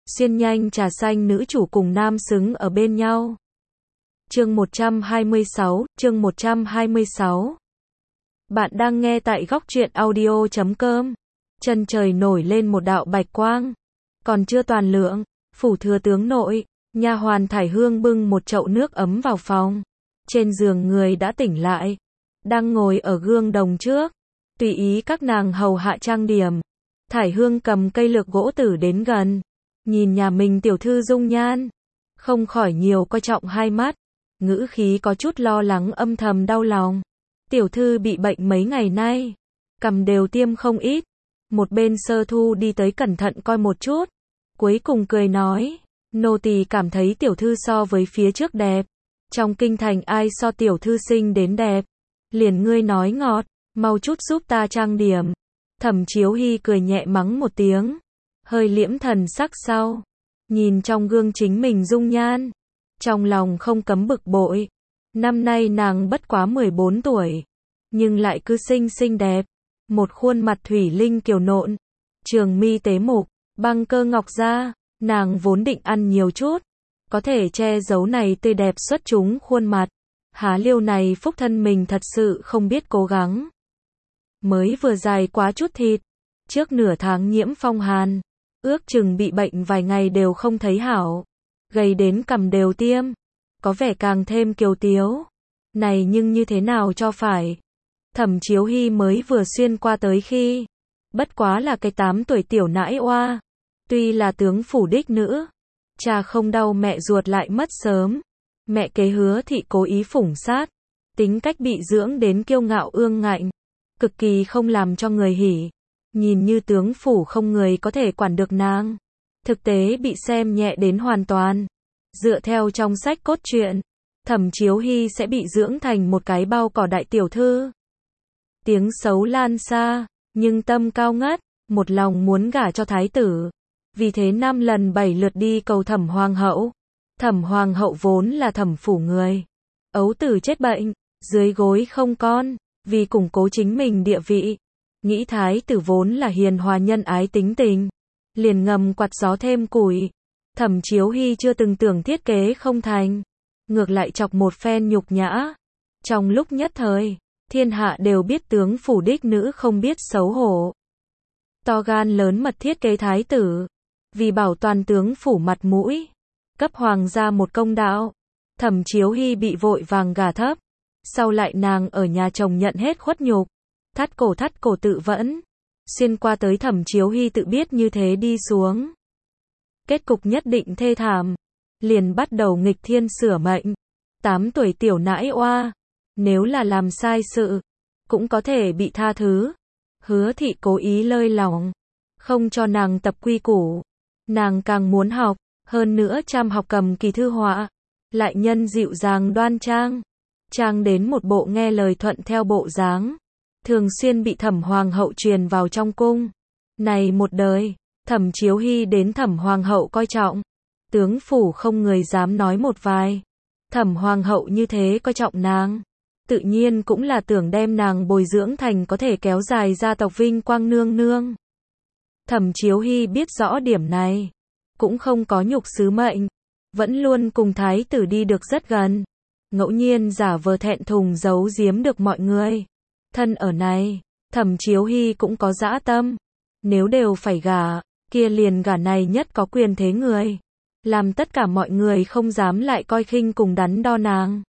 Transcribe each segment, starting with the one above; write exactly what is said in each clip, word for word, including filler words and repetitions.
xuyên nhanh trà xanh nữ chủ cùng nam xứng ở bên nhau. Chương một trăm hai mươi sáu, chương một trăm hai mươi sáu. Bạn đang nghe tại góc truyện audio chấm com. Chân trời nổi lên một đạo bạch quang, còn chưa toàn lượng, phủ thừa tướng nội, nha hoàn Thải Hương bưng một chậu nước ấm vào phòng. Trên giường người đã tỉnh lại, đang ngồi ở gương đồng trước, tùy ý các nàng hầu hạ trang điểm. Thải Hương cầm cây lược gỗ tử đến gần, nhìn nhà mình tiểu thư dung nhan, không khỏi nhiều coi trọng hai mắt, ngữ khí có chút lo lắng âm thầm đau lòng. Tiểu thư bị bệnh mấy ngày nay, cầm đều tiêm không ít. Một bên Sơ Thu đi tới cẩn thận coi một chút, cuối cùng cười nói, nô tỳ cảm thấy tiểu thư so với phía trước đẹp. Trong kinh thành ai so tiểu thư xinh đến đẹp, liền ngươi nói ngọt, mau chút giúp ta trang điểm. Thẩm Chiếu Hy cười nhẹ mắng một tiếng, hơi liễm thần sắc sau, nhìn trong gương chính mình dung nhan, trong lòng không cấm bực bội. Năm nay nàng bất quá mười bốn tuổi, nhưng lại cứ xinh xinh đẹp, một khuôn mặt thủy linh kiều nộn, trường mi tế mục, băng cơ ngọc da, nàng vốn định ăn nhiều chút, có thể che giấu này tươi đẹp xuất chúng khuôn mặt. Há liêu này phúc thân mình thật sự không biết cố gắng. Mới vừa dài quá chút thịt, trước nửa tháng nhiễm phong hàn, ước chừng bị bệnh vài ngày đều không thấy hảo, gầy đến cằm đều tiêm, có vẻ càng thêm kiều tiếu. Này nhưng như thế nào cho phải? Thẩm Chiếu Hy mới vừa xuyên qua tới khi, bất quá là cái tám tuổi tiểu nãi oa, tuy là tướng phủ đích nữ, cha không đau mẹ ruột lại mất sớm, mẹ kế Hứa thị cố ý phủng sát, tính cách bị dưỡng đến kiêu ngạo ương ngạnh, cực kỳ không làm cho người hỉ, nhìn như tướng phủ không người có thể quản được nàng, thực tế bị xem nhẹ đến hoàn toàn. Dựa theo trong sách cốt truyện, Thẩm Chiếu Hy sẽ bị dưỡng thành một cái bao cỏ đại tiểu thư. Tiếng xấu lan xa, nhưng tâm cao ngất, một lòng muốn gả cho thái tử. Vì thế năm lần bảy lượt đi cầu Thẩm Hoàng hậu. Thẩm Hoàng hậu vốn là thẩm phủ người, ấu tử chết bệnh, dưới gối không con, vì củng cố chính mình địa vị, nghĩ thái tử vốn là hiền hòa nhân ái tính tình, liền ngầm quạt gió thêm củi. Thẩm Chiếu Hy chưa từng tưởng thiết kế không thành, ngược lại chọc một phen nhục nhã. Trong lúc nhất thời, thiên hạ đều biết tướng phủ đích nữ không biết xấu hổ, to gan lớn mật thiết kế thái tử, vì bảo toàn tướng phủ mặt mũi, cấp hoàng gia một công đạo. Thẩm Chiếu Hy bị vội vàng gả thấp, sau lại nàng ở nhà chồng nhận hết khuất nhục, thắt cổ thắt cổ tự vẫn, xuyên qua tới Thẩm Chiếu Hy tự biết như thế đi xuống, kết cục nhất định thê thảm, liền bắt đầu nghịch thiên sửa mệnh. Tám tuổi tiểu nãi oa, nếu là làm sai sự, cũng có thể bị tha thứ. Hứa thị cố ý lơi lỏng, không cho nàng tập quy củ, nàng càng muốn học, hơn nữa chăm học cầm kỳ thư họa, lại nhân dịu dàng đoan trang, trang đến một bộ nghe lời thuận theo bộ dáng, thường xuyên bị Thẩm Hoàng hậu truyền vào trong cung. Này một đời, Thẩm Chiếu Hy đến Thẩm Hoàng hậu coi trọng, tướng phủ không người dám nói một vài. Thẩm Hoàng hậu như thế coi trọng nàng, tự nhiên cũng là tưởng đem nàng bồi dưỡng thành có thể kéo dài gia tộc vinh quang nương nương. Thẩm Chiếu Hy biết rõ điểm này, cũng không có nhục sứ mệnh, vẫn luôn cùng thái tử đi được rất gần, ngẫu nhiên giả vờ thẹn thùng giấu giếm được mọi người. Thân ở này, Thẩm Chiếu Hy cũng có dã tâm, nếu đều phải gả, kia liền gả này nhất có quyền thế người, làm tất cả mọi người không dám lại coi khinh cùng đắn đo nàng.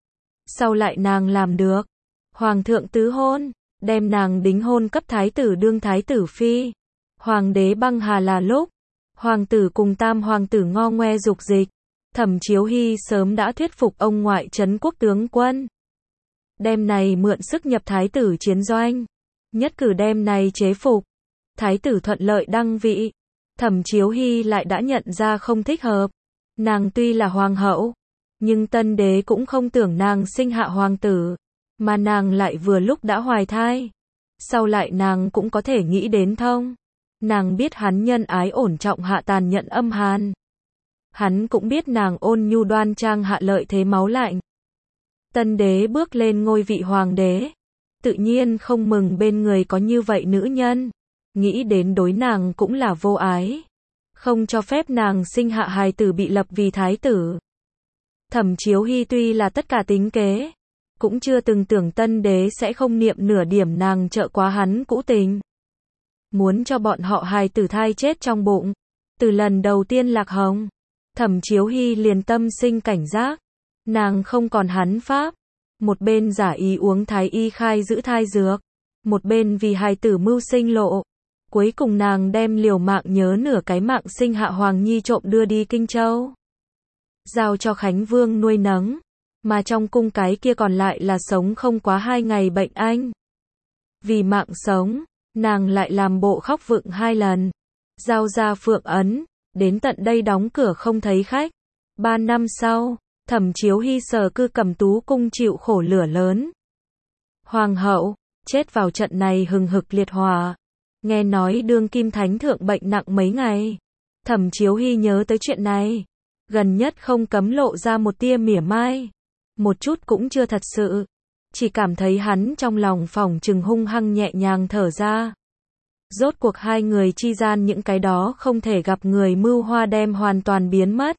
Sau lại nàng làm được, hoàng thượng tứ hôn, đem nàng đính hôn cấp thái tử đương thái tử phi. Hoàng đế băng hà là lúc, hoàng tử cùng tam hoàng tử ngo ngoe dục dịch, Thẩm Chiếu Hy sớm đã thuyết phục ông ngoại trấn quốc tướng quân, đem này mượn sức nhập thái tử chiến doanh, nhất cử đem này chế phục. Thái tử thuận lợi đăng vị, Thẩm Chiếu Hy lại đã nhận ra không thích hợp. Nàng tuy là hoàng hậu, nhưng tân đế cũng không tưởng nàng sinh hạ hoàng tử, mà nàng lại vừa lúc đã hoài thai. Sau lại nàng cũng có thể nghĩ đến thông. Nàng biết hắn nhân ái ổn trọng hạ tàn nhẫn âm hàn. Hắn cũng biết nàng ôn nhu đoan trang hạ lợi thế máu lạnh. Tân đế bước lên ngôi vị hoàng đế, tự nhiên không mừng bên người có như vậy nữ nhân, nghĩ đến đối nàng cũng là vô ái. không cho phép nàng sinh hạ hài tử bị lập vì thái tử. Thẩm Chiếu Hy tuy là tất cả tính kế, cũng chưa từng tưởng tân đế sẽ không niệm nửa điểm nàng trợ quá hắn cũ tình. Muốn cho bọn họ hài tử thai chết trong bụng. Từ lần đầu tiên lạc hồng, Thẩm Chiếu Hy liền tâm sinh cảnh giác. Nàng không còn hắn pháp. Một bên giả ý uống thái y khai giữ thai dược. Một bên vì hài tử mưu sinh lộ. Cuối cùng nàng đem liều mạng nhớ nửa cái mạng sinh hạ Hoàng Nhi trộm đưa đi Kinh Châu. Giao cho Khánh Vương nuôi nấng. Mà trong cung cái kia còn lại là sống không quá hai ngày bệnh anh. Vì mạng sống, nàng lại làm bộ khóc vựng hai lần. Giao ra Phượng Ấn, đến tận đây đóng cửa không thấy khách. Ba năm sau, Thẩm Chiếu Hy sở cư Cẩm Tú cung chịu khổ lửa lớn. Hoàng hậu, chết vào trận này hừng hực liệt hỏa. Nghe nói đương kim thánh thượng bệnh nặng mấy ngày. Thẩm Chiếu Hy nhớ tới chuyện này. Gần nhất không cấm lộ ra một tia mỉa mai. Một chút cũng chưa thật sự. Chỉ cảm thấy hắn trong lòng phỏng chừng hung hăng nhẹ nhàng thở ra. Rốt cuộc hai người chi gian những cái đó không thể gặp người mưu hoa đem hoàn toàn biến mất.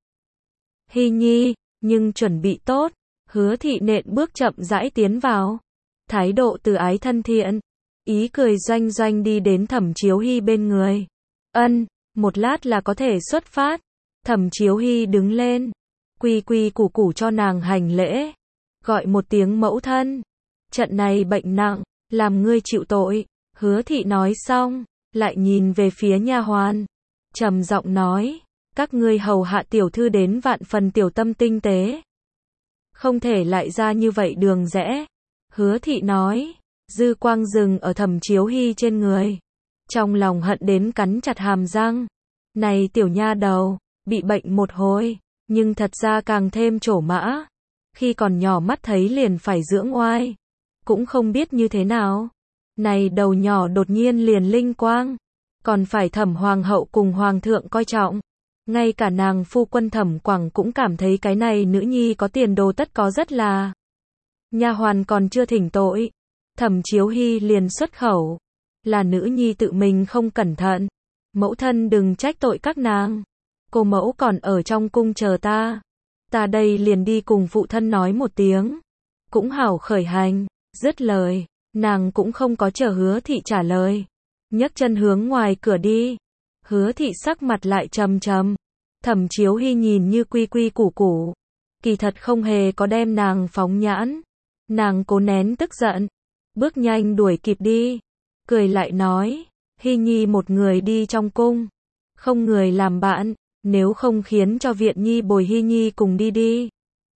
Hy Nhi, nhưng chuẩn bị tốt. Hứa thị nện bước chậm rãi tiến vào. Thái độ từ ái thân thiện. Ý cười doanh doanh đi đến Thẩm Chiếu Hy bên người. Ân, một lát là có thể xuất phát. Thẩm Chiếu Hy đứng lên. Quy quy củ củ cho nàng hành lễ. Gọi một tiếng mẫu thân. Trận này bệnh nặng, làm ngươi chịu tội. Hứa thị nói xong, lại nhìn về phía nha hoàn. Trầm giọng nói, các ngươi hầu hạ tiểu thư đến vạn phần tiểu tâm tinh tế. Không thể lại ra như vậy đường rẽ. Hứa thị nói, dư quang dừng ở Thẩm Chiếu Hy trên người. Trong lòng hận đến cắn chặt hàm răng. Này tiểu nha đầu, bị bệnh một hồi, nhưng thật ra càng thêm trổ mã. Khi còn nhỏ mắt thấy liền phải dưỡng oai. Cũng không biết như thế nào. Này đầu nhỏ đột nhiên liền linh quang. Còn phải Thẩm hoàng hậu cùng hoàng thượng coi trọng. Ngay cả nàng phu quân Thẩm Quảng cũng cảm thấy cái này nữ nhi có tiền đồ tất có rất là. Nha hoàn còn chưa thỉnh tội. Thẩm Chiếu Hy liền xuất khẩu. Là nữ nhi tự mình không cẩn thận. Mẫu thân đừng trách tội các nàng. Cô mẫu còn ở trong cung chờ ta. Ta đây liền đi cùng phụ thân nói một tiếng. Cũng hảo khởi hành. Dứt lời, nàng cũng không có chờ Hứa thị trả lời. Nhấc chân hướng ngoài cửa đi. Hứa thị sắc mặt lại trầm trầm. Thẩm Chiếu Hy nhìn như quy quy củ củ. Kỳ thật không hề có đem nàng phóng nhãn. Nàng cố nén tức giận. Bước nhanh đuổi kịp đi. Cười lại nói. Hy Nhi một người đi trong cung. Không người làm bạn. Nếu không khiến cho Viện Nhi bồi Hy Nhi cùng đi đi.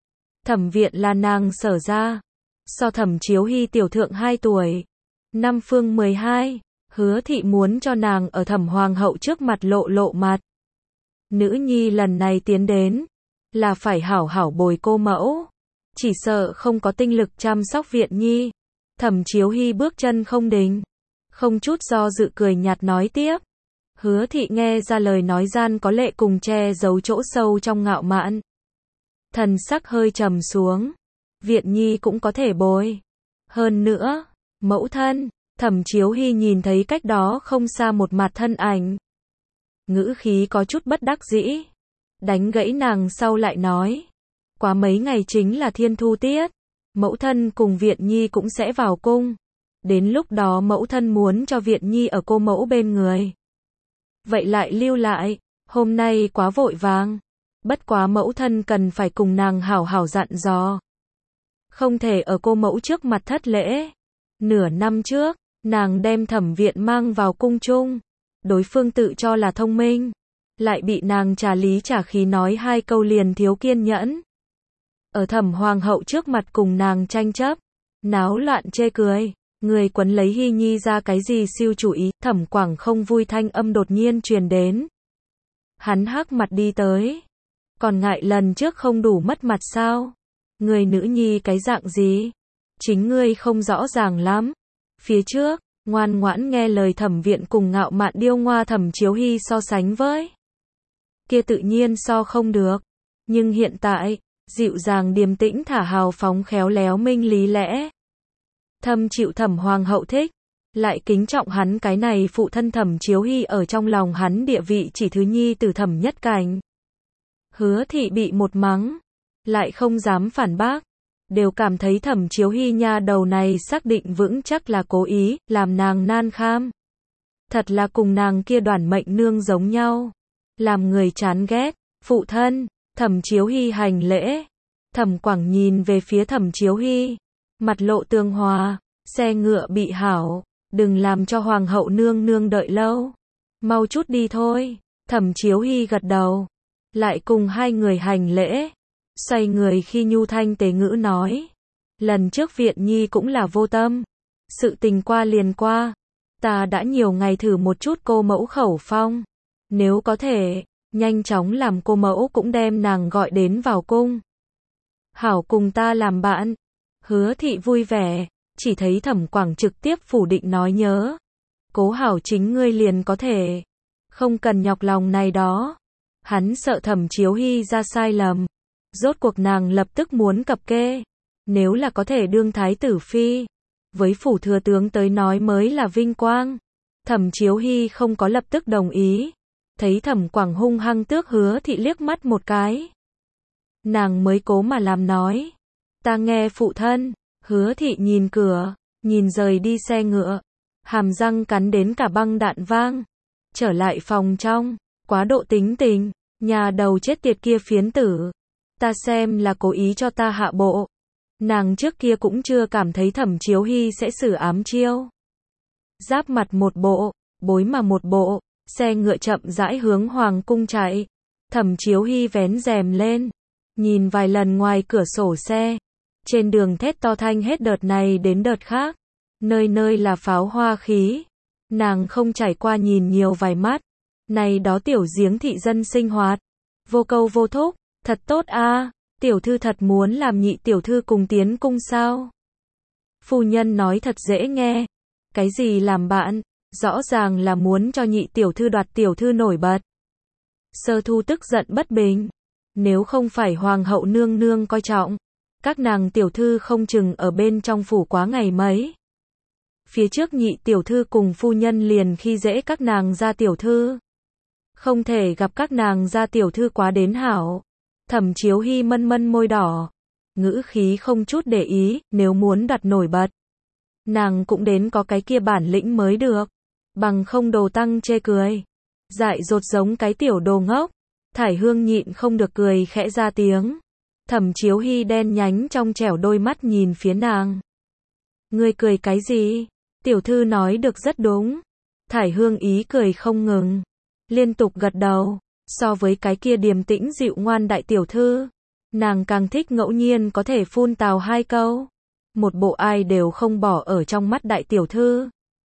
Thẩm viện là nàng sở ra. So Thẩm Chiếu Hy tiểu thượng hai tuổi. Năm phương mười hai. Hứa thị muốn cho nàng ở Thẩm hoàng hậu trước mặt lộ lộ mặt. Nữ nhi lần này tiến đến. Là phải hảo hảo bồi cô mẫu. Chỉ sợ không có tinh lực chăm sóc Viện Nhi. Thẩm Chiếu Hy bước chân không định. Không chút do dự cười nhạt nói tiếp. Hứa thị nghe ra lời nói gian có lệ cùng che giấu chỗ sâu trong ngạo mạn. Thần sắc hơi trầm xuống. Viện Nhi cũng có thể bồi. Hơn nữa, mẫu thân, Thẩm Chiếu Hy nhìn thấy cách đó không xa một mặt thân ảnh. Ngữ khí có chút bất đắc dĩ. Đánh gãy nàng sau lại nói. Quá mấy ngày chính là thiên thu tiết. Mẫu thân cùng Viện Nhi cũng sẽ vào cung. Đến lúc đó mẫu thân muốn cho Viện Nhi ở cô mẫu bên người. Vậy lại lưu lại, hôm nay quá vội vàng. Bất quá mẫu thân cần phải cùng nàng hảo hảo dặn dò. Không thể ở cô mẫu trước mặt thất lễ. Nửa năm trước, nàng đem Thẩm viện mang vào cung chung. Đối phương tự cho là thông minh. Lại bị nàng trả lý trả khí nói hai câu liền thiếu kiên nhẫn. Ở Thẩm hoàng hậu trước mặt cùng nàng tranh chấp. Náo loạn chê cười. Người quấn lấy Hy Nhi ra cái gì siêu chủ ý. Thẩm Quảng không vui thanh âm đột nhiên truyền đến. Hắn hắc mặt đi tới. Còn ngại lần trước không đủ mất mặt sao? Người nữ nhi cái dạng gì? Chính ngươi không rõ ràng lắm. Phía trước, ngoan ngoãn nghe lời Thẩm viện cùng ngạo mạn điêu ngoa Thẩm Chiếu Hy so sánh với. Kia tự nhiên so không được. Nhưng hiện tại, dịu dàng điềm tĩnh thả hào phóng khéo léo minh lý lẽ. Thâm chịu Thẩm hoàng hậu thích. lại kính trọng hắn cái này phụ thân. Thẩm Chiếu Hy ở trong lòng hắn địa vị chỉ thứ nhi tử Thẩm Nhất Cảnh. Hứa Thị bị một mắng, lại không dám phản bác, đều cảm thấy Thẩm Chiếu Hy nha đầu này xác định vững chắc là cố ý, làm nàng nan kham. Thật là cùng nàng kia Đoản Mệnh nương giống nhau, làm người chán ghét. Phụ thân, Thẩm Chiếu Hy hành lễ. Thẩm Quảng nhìn về phía Thẩm Chiếu Hy, mặt lộ tương hòa, xe ngựa bị hảo, đừng làm cho hoàng hậu nương nương đợi lâu, mau chút đi thôi. Thẩm Chiếu Hy gật đầu, lại cùng hai người hành lễ, xoay người khi nhu thanh tế ngữ nói, lần trước Viện Nhi cũng là vô tâm, sự tình qua liền qua, ta đã nhiều ngày thử một chút cô mẫu khẩu phong, nếu có thể, nhanh chóng làm cô mẫu cũng đem nàng gọi đến vào cung. Hảo cùng ta làm bạn. Hứa Thị vui vẻ, chỉ thấy Thẩm Quảng trực tiếp phủ định nói nhớ. Cố hảo chính ngươi liền có thể. Không cần nhọc lòng này đó. Hắn sợ Thẩm Chiếu Hy ra sai lầm. Rốt cuộc nàng lập tức muốn cập kê. Nếu là có thể đương thái tử phi, với phủ thừa tướng tới nói mới là vinh quang. Thẩm Chiếu Hy không có lập tức đồng ý. Thấy Thẩm Quảng hung hăng tước Hứa Thị liếc mắt một cái, nàng mới cố mà làm nói, ta nghe phụ thân. Hứa Thị nhìn cửa, nhìn rời đi xe ngựa, hàm răng cắn đến cả băng đạn vang. Trở lại phòng trong, quá độ tính tình, nhà đầu chết tiệt kia phiến tử, ta xem là cố ý cho ta hạ bộ. Nàng trước kia cũng chưa cảm thấy Thẩm Chiếu Hy sẽ xử ám chiêu. Giáp mặt một bộ, bối mà một bộ, xe ngựa chậm rãi hướng hoàng cung chạy. Thẩm Chiếu Hy vén rèm lên, nhìn vài lần ngoài cửa sổ xe. Trên đường thét to thanh hết đợt này đến đợt khác, nơi nơi là pháo hoa khí. Nàng không trải qua nhìn nhiều vài mắt, này đó tiểu giếng thị dân sinh hoạt, vô câu vô thúc, thật tốt a. Tiểu thư thật muốn làm nhị tiểu thư cùng tiến cung sao? Phu nhân nói thật dễ nghe, cái gì làm bạn, rõ ràng là muốn cho nhị tiểu thư đoạt tiểu thư nổi bật. Sơ Thu tức giận bất bình, nếu không phải hoàng hậu nương nương coi trọng, các nàng tiểu thư không chừng ở bên trong phủ quá ngày mấy. Phía trước nhị tiểu thư cùng phu nhân liền khi dễ các nàng gia tiểu thư, không thể gặp các nàng gia tiểu thư quá đến hảo. Thẩm Chiếu Hy mân mân môi đỏ, ngữ khí không chút để ý, nếu muốn đoạt nổi bật, nàng cũng đến có cái kia bản lĩnh mới được, bằng không đồ tăng chê cười, dại dột giống cái tiểu đồ ngốc. Thải Hương nhịn không được cười khẽ ra tiếng. Thẩm Chiếu Hy đen nhánh trong trẻo đôi mắt nhìn phía nàng. Ngươi cười cái gì? Tiểu thư nói được rất đúng. Thải Hương ý cười không ngừng, liên tục gật đầu. So với cái kia điềm tĩnh dịu ngoan đại tiểu thư, nàng càng thích ngẫu nhiên có thể phun tào hai câu, một bộ ai đều không bỏ ở trong mắt đại tiểu thư.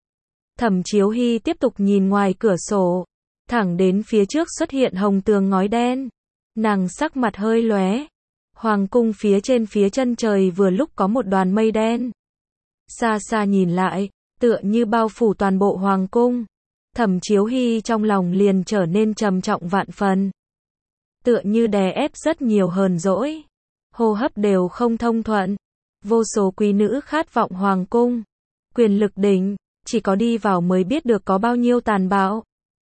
Thẩm Chiếu Hy tiếp tục nhìn ngoài cửa sổ, thẳng đến phía trước xuất hiện hồng tường ngói đen. Nàng sắc mặt hơi lóe. Hoàng cung phía trên phía chân trời vừa lúc có một đoàn mây đen. Xa xa nhìn lại, tựa như bao phủ toàn bộ hoàng cung. Thẩm Chiếu Hy trong lòng liền trở nên trầm trọng vạn phần. Tựa như đè ép rất nhiều hờn dỗi. Hô hấp đều không thông thuận. Vô số quý nữ khát vọng hoàng cung. Quyền lực đỉnh, chỉ có đi vào mới biết được có bao nhiêu tàn bạo.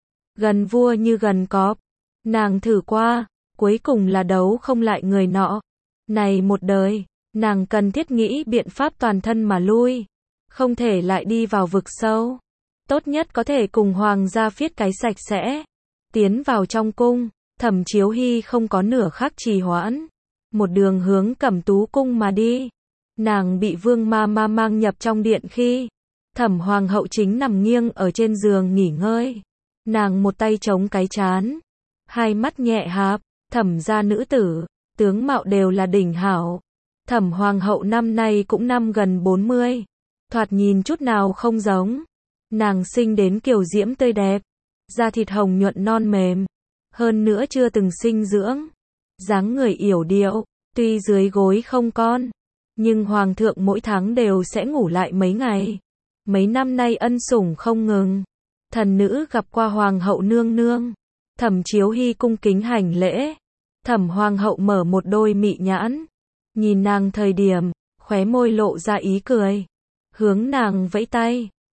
Gần vua như gần cọp. Nàng thử qua, cuối cùng là đấu không lại người nọ. Này một đời, nàng cần thiết nghĩ biện pháp toàn thân mà lui. Không thể lại đi vào vực sâu. Tốt nhất có thể cùng hoàng gia phiết cái sạch sẽ. Tiến vào trong cung, Thẩm Chiếu Hy không có nửa khắc trì hoãn. Một đường hướng Cẩm Tú cung mà đi. Nàng bị Vương ma ma mang nhập trong điện khi Thẩm hoàng hậu chính nằm nghiêng ở trên giường nghỉ ngơi. Nàng một tay chống cái trán, hai mắt nhẹ hạp. Thẩm gia nữ tử, tướng mạo đều là đỉnh hảo. Thẩm hoàng hậu năm nay cũng năm gần bốn mươi, thoạt nhìn chút nào không giống. Nàng sinh đến kiều diễm tươi đẹp, da thịt hồng nhuận non mềm, hơn nữa chưa từng sinh dưỡng, dáng người yểu điệu, tuy dưới gối không con, nhưng hoàng thượng mỗi tháng đều sẽ ngủ lại mấy ngày. Mấy năm nay ân sủng không ngừng. Thần nữ gặp qua hoàng hậu nương nương. Thẩm Chiếu Hy cung kính hành lễ. Thẩm hoàng hậu mở một đôi mị nhãn, nhìn nàng thời điểm, khóe môi lộ ra ý cười, hướng nàng vẫy tay.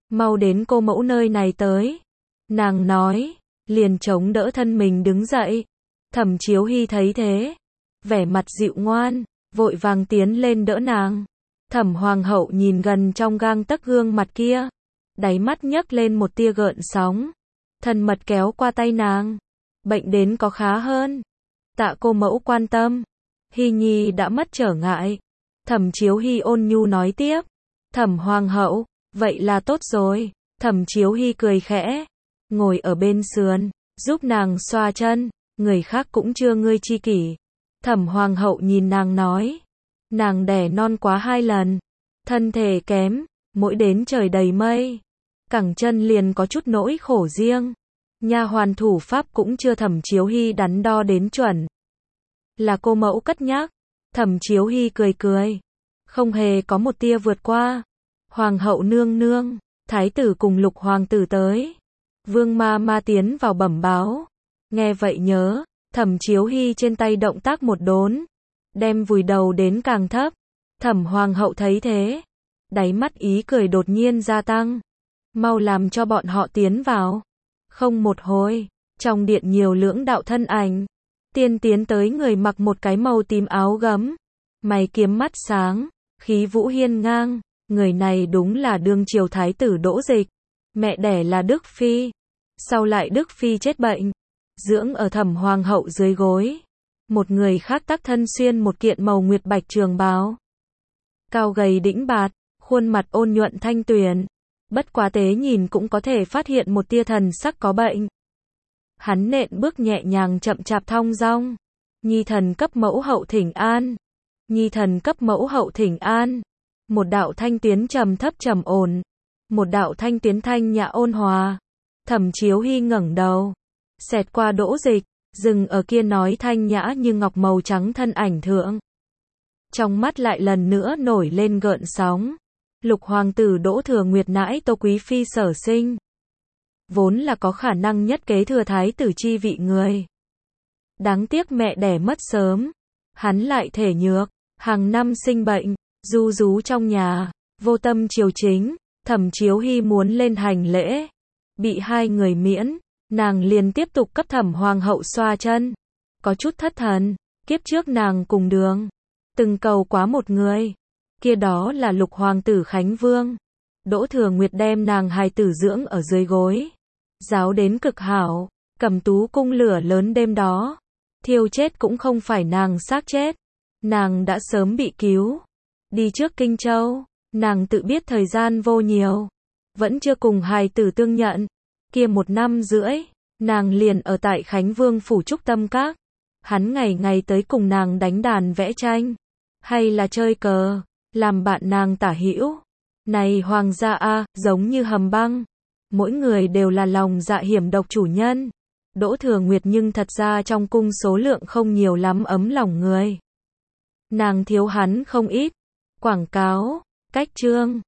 mau đến cô mẫu nơi này tới. Nàng nói, liền chống đỡ thân mình đứng dậy. Thẩm Chiếu Hy thấy thế, vẻ mặt dịu ngoan, vội vàng tiến lên đỡ nàng. Thẩm Hoàng hậu nhìn gần trong gang tấc gương mặt kia, đáy mắt nhấc lên một tia gợn sóng, thân mật kéo qua tay nàng. Bệnh đến có khá hơn. Tạ cô mẫu quan tâm. Hy nhi đã mất trở ngại. Thẩm Chiếu Hy ôn nhu nói tiếp. Thẩm Hoàng hậu, vậy là tốt rồi. Thẩm Chiếu Hy cười khẽ, ngồi ở bên sườn, giúp nàng xoa chân. Người khác cũng chưa ngươi chi kỷ. Thẩm Hoàng hậu nhìn nàng nói, nàng đẻ non quá hai lần, thân thể kém, mỗi đến trời đầy mây, cẳng chân liền có chút nỗi khổ riêng. Nha hoàn thủ pháp cũng chưa Thẩm Chiếu Hy đắn đo đến chuẩn. Là cô mẫu cất nhắc. Thẩm Chiếu Hy cười cười, không hề có một tia vượt qua. Hoàng hậu nương nương, thái tử cùng lục hoàng tử tới. Vương ma ma tiến vào bẩm báo. Nghe vậy nhớ, Thẩm Chiếu Hy trên tay động tác một đốn, đem vùi đầu đến càng thấp. Thẩm Hoàng hậu thấy thế, đáy mắt ý cười đột nhiên gia tăng. Mau làm cho bọn họ tiến vào. Không một hồi, trong điện nhiều lưỡng đạo thân ảnh. Tiên tiến tới người mặc một cái màu tím áo gấm, mày kiếm mắt sáng, khí vũ hiên ngang. Người này đúng là đương triều thái tử Đỗ Dịch, mẹ đẻ là Đức Phi. Sau lại Đức Phi chết bệnh, dưỡng ở Thẩm Hoàng hậu dưới gối. Một người khác tắc thân xuyên một kiện màu nguyệt bạch trường bào, cao gầy đĩnh bạt, khuôn mặt ôn nhuận thanh tuyền, bất quá tế nhìn cũng có thể phát hiện một tia thần sắc có bệnh. Hắn nện bước nhẹ nhàng chậm chạp thong dong. Nhi thần cấp mẫu hậu thỉnh an. Nhi thần cấp mẫu hậu thỉnh an. Một đạo thanh tuyến trầm thấp trầm ổn, một đạo thanh tuyến thanh nhã ôn hòa. Thẩm Chiếu Hy ngẩng đầu, xẹt qua Đỗ Dịch, dừng ở kia nói thanh nhã như ngọc màu trắng thân ảnh thượng. Trong mắt lại lần nữa nổi lên gợn sóng. Lục hoàng tử Đỗ Thừa Nguyệt nãi Tô Quý Phi sở sinh, vốn là có khả năng nhất kế thừa thái tử chi vị người. Đáng tiếc mẹ đẻ mất sớm, hắn lại thể nhược, hàng năm sinh bệnh, du rú trong nhà, vô tâm triều chính. Thẩm Chiếu Hy muốn lên hành lễ, bị hai người miễn, nàng liền tiếp tục cấp Thẩm Hoàng hậu xoa chân. Có chút thất thần, kiếp trước nàng cùng đường, từng cầu quá một người, kia đó là lục hoàng tử Khánh Vương. Đỗ Thừa Nguyệt đem nàng hài tử dưỡng ở dưới gối, giáo đến cực hảo. Cẩm Tú cung lửa lớn đêm đó, thiêu chết cũng không phải nàng xác chết, nàng đã sớm bị cứu. Đi trước Kinh Châu, nàng tự biết thời gian vô nhiều, vẫn chưa cùng hài tử tương nhận. Kia một năm rưỡi, nàng liền ở tại Khánh Vương phủ Trúc Tâm Các. Hắn ngày ngày tới cùng nàng đánh đàn vẽ tranh, hay là chơi cờ, làm bạn nàng tả hữu. Này hoàng gia a, giống như hầm băng, mỗi người đều là lòng dạ hiểm độc chủ nhân. Đỗ Thừa Nguyệt nhưng thật ra trong cung số lượng không nhiều lắm ấm lòng người. Nàng thiếu hắn không ít. Quảng cáo, cách chương